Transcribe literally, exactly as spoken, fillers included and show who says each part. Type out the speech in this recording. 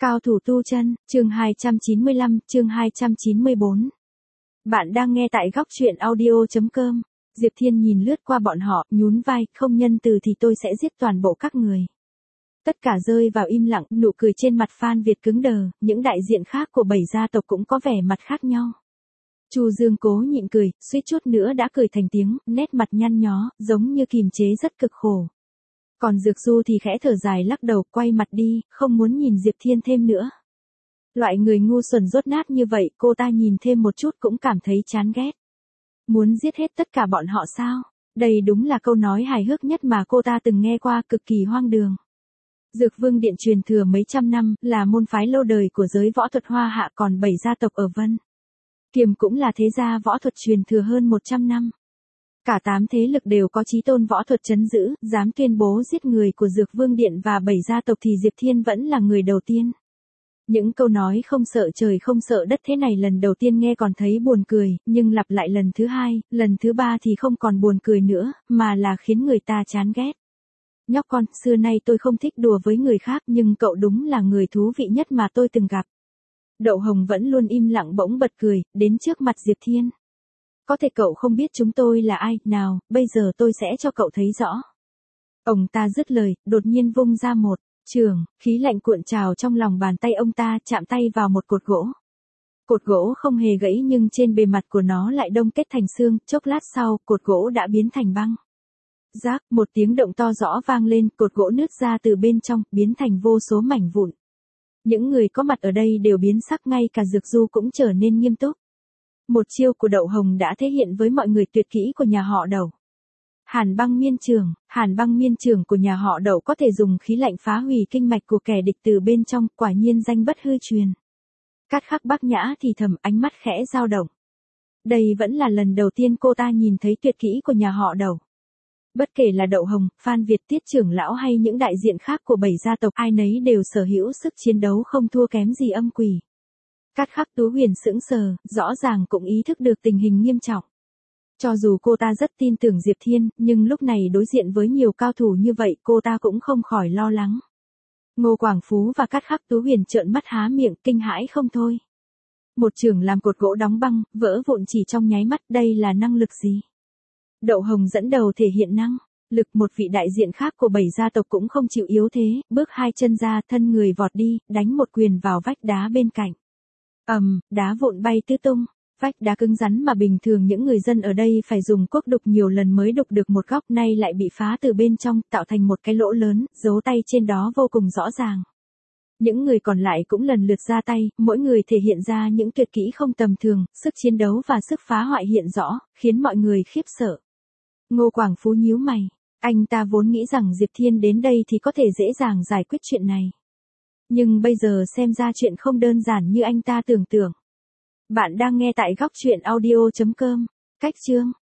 Speaker 1: Cao thủ tu chân, chương hai trăm chín mươi lăm, chương hai trăm chín mươi bốn. Bạn đang nghe tại góc truyện audio.com. Diệp Thiên nhìn lướt qua bọn họ, nhún vai, không nhân từ thì tôi sẽ giết toàn bộ các người. Tất cả rơi vào im lặng, nụ cười trên mặt Phan Việt cứng đờ, những đại diện khác của bảy gia tộc cũng có vẻ mặt khác nhau. Chu Dương cố nhịn cười, suýt chút nữa đã cười thành tiếng, nét mặt nhăn nhó, giống như kìm chế rất cực khổ. Còn Dược Du thì khẽ thở dài lắc đầu, quay mặt đi, không muốn nhìn Diệp Thiên thêm nữa. Loại người ngu xuẩn dốt nát như vậy, cô ta nhìn thêm một chút cũng cảm thấy chán ghét. Muốn giết hết tất cả bọn họ sao? Đây đúng là câu nói hài hước nhất mà cô ta từng nghe qua, cực kỳ hoang đường. Dược Vương Điện truyền thừa mấy trăm năm, là môn phái lâu đời của giới võ thuật Hoa Hạ, còn bảy gia tộc ở Vân Kiềm cũng là thế gia võ thuật truyền thừa hơn một trăm năm. Cả tám thế lực đều có chí tôn võ thuật trấn giữ, dám tuyên bố giết người của Dược Vương Điện và bảy gia tộc thì Diệp Thiên vẫn là người đầu tiên. Những câu nói không sợ trời không sợ đất thế này lần đầu tiên nghe còn thấy buồn cười, nhưng lặp lại lần thứ hai, lần thứ ba thì không còn buồn cười nữa, mà là khiến người ta chán ghét. Nhóc con, xưa nay tôi không thích đùa với người khác, nhưng cậu đúng là người thú vị nhất mà tôi từng gặp. Đậu Hồng vẫn luôn im lặng bỗng bật cười, đến trước mặt Diệp Thiên. Có thể cậu không biết chúng tôi là ai, nào, bây giờ tôi sẽ cho cậu thấy rõ. Ông ta dứt lời, đột nhiên vung ra một trường, khí lạnh cuộn trào trong lòng bàn tay ông ta, chạm tay vào một cột gỗ. Cột gỗ không hề gãy nhưng trên bề mặt của nó lại đông kết thành xương, chốc lát sau, cột gỗ đã biến thành băng. Rác, một tiếng động to rõ vang lên, cột gỗ nứt ra từ bên trong, biến thành vô số mảnh vụn. Những người có mặt ở đây đều biến sắc, ngay cả Dược Du cũng trở nên nghiêm túc. Một chiêu của Đậu Hồng đã thể hiện với mọi người tuyệt kỹ của nhà họ Đậu. Hàn băng miên trường, hàn băng miên trường của nhà họ Đậu có thể dùng khí lạnh phá hủy kinh mạch của kẻ địch từ bên trong, quả nhiên danh bất hư truyền. Cát Khắc Bác Nhã thì thầm, ánh mắt khẽ dao động. Đây vẫn là lần đầu tiên cô ta nhìn thấy tuyệt kỹ của nhà họ Đậu. Bất kể là Đậu Hồng, Phan Việt, Tiết trưởng lão hay những đại diện khác của bảy gia tộc, ai nấy đều sở hữu sức chiến đấu không thua kém gì âm quỷ. Cát Khắc Tú Huyền sững sờ, rõ ràng cũng ý thức được tình hình nghiêm trọng. Cho dù cô ta rất tin tưởng Diệp Thiên, nhưng lúc này đối diện với nhiều cao thủ như vậy, cô ta cũng không khỏi lo lắng. Ngô Quảng Phú và Cát Khắc Tú Huyền trợn mắt há miệng, kinh hãi không thôi. Một chưởng làm cột gỗ đóng băng, vỡ vụn chỉ trong nháy mắt, đây là năng lực gì? Đậu Hồng dẫn đầu thể hiện năng lực, một vị đại diện khác của bảy gia tộc cũng không chịu yếu thế, bước hai chân ra, thân người vọt đi, đánh một quyền vào vách đá bên cạnh. Ầm, um, đá vụn bay tứ tung, vách đá cứng rắn mà bình thường những người dân ở đây phải dùng cuốc đục nhiều lần mới đục được một góc, nay lại bị phá từ bên trong, tạo thành một cái lỗ lớn, dấu tay trên đó vô cùng rõ ràng. Những người còn lại cũng lần lượt ra tay, mỗi người thể hiện ra những tuyệt kỹ không tầm thường, sức chiến đấu và sức phá hoại hiện rõ, khiến mọi người khiếp sợ. Ngô Quảng Phú nhíu mày, anh ta vốn nghĩ rằng Diệp Thiên đến đây thì có thể dễ dàng giải quyết chuyện này. Nhưng bây giờ xem ra chuyện không đơn giản như anh ta tưởng tượng. Bạn đang nghe tại góc truyện audio.com. Cách chương